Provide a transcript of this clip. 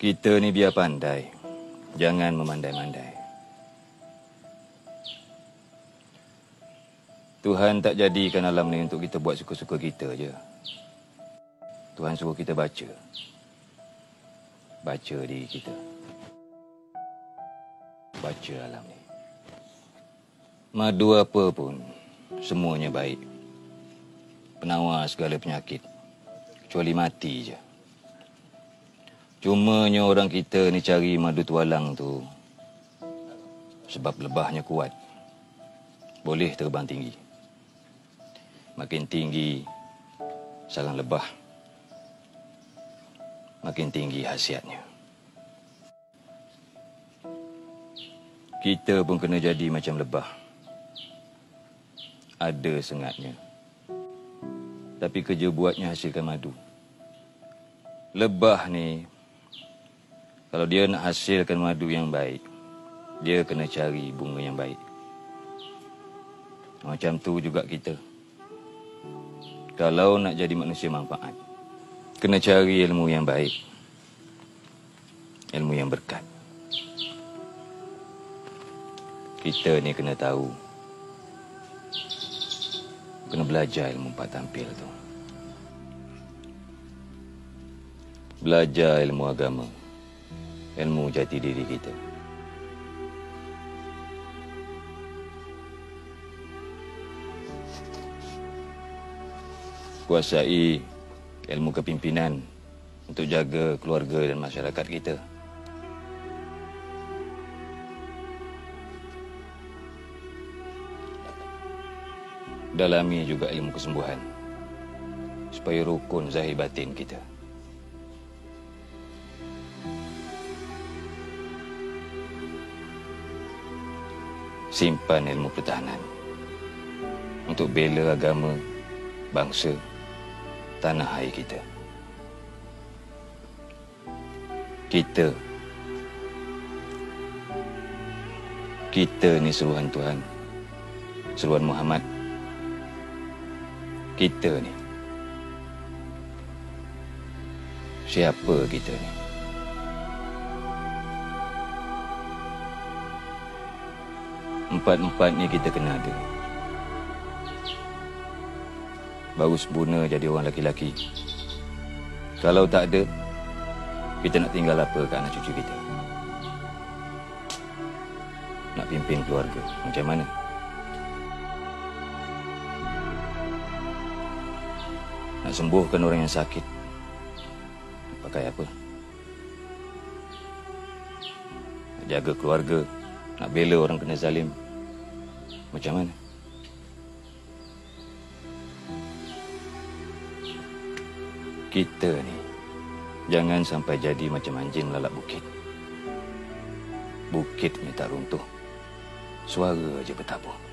Kita ni biar pandai. Jangan memandai-mandai. Tuhan tak jadikan alam ni untuk kita buat suka-suka kita je. Tuhan suruh kita baca. Baca diri kita. Baca alam ni. Madu apa pun, semuanya baik. Penawar segala penyakit. Kecuali mati je. Cumanya orang kita ni cari madu tualang tu sebab lebahnya kuat. Boleh terbang tinggi. Makin tinggi sarang lebah, makin tinggi khasiatnya. Kita pun kena jadi macam lebah. Ada sengatnya. Tapi kerja buatnya hasilkan madu. Lebah ni, kalau dia nak hasilkan madu yang baik, dia kena cari bunga yang baik. Macam tu juga kita. Kalau nak jadi manusia manfaat, kena cari ilmu yang baik. Ilmu yang berkat. Kita ni kena tahu. Kena belajar ilmu empat tampil tu. Belajar ilmu agama. Ilmu jati diri kita. Kuasai ilmu kepimpinan untuk jaga keluarga dan masyarakat kita. Dalami juga ilmu kesembuhan supaya rukun zahir batin kita. Simpan ilmu pertahanan untuk bela agama, bangsa, tanah air kita. Kita ni seruhan Tuhan. Seruhan Muhammad. Kita ni. Siapa kita ni? Empat-empat ni kita kena ada. Baru sempurna jadi orang lelaki-lelaki. Kalau tak ada, kita nak tinggal apa ke anak cucu kita? Nak pimpin keluarga macam mana? Nak sembuhkan orang yang sakit, pakai apa? Nak jaga keluarga, nak bela orang kena zalim, macam mana? Kita ni, jangan sampai jadi macam anjing melalak bukit. Bukit ni tak runtuh, suara aja bertabur.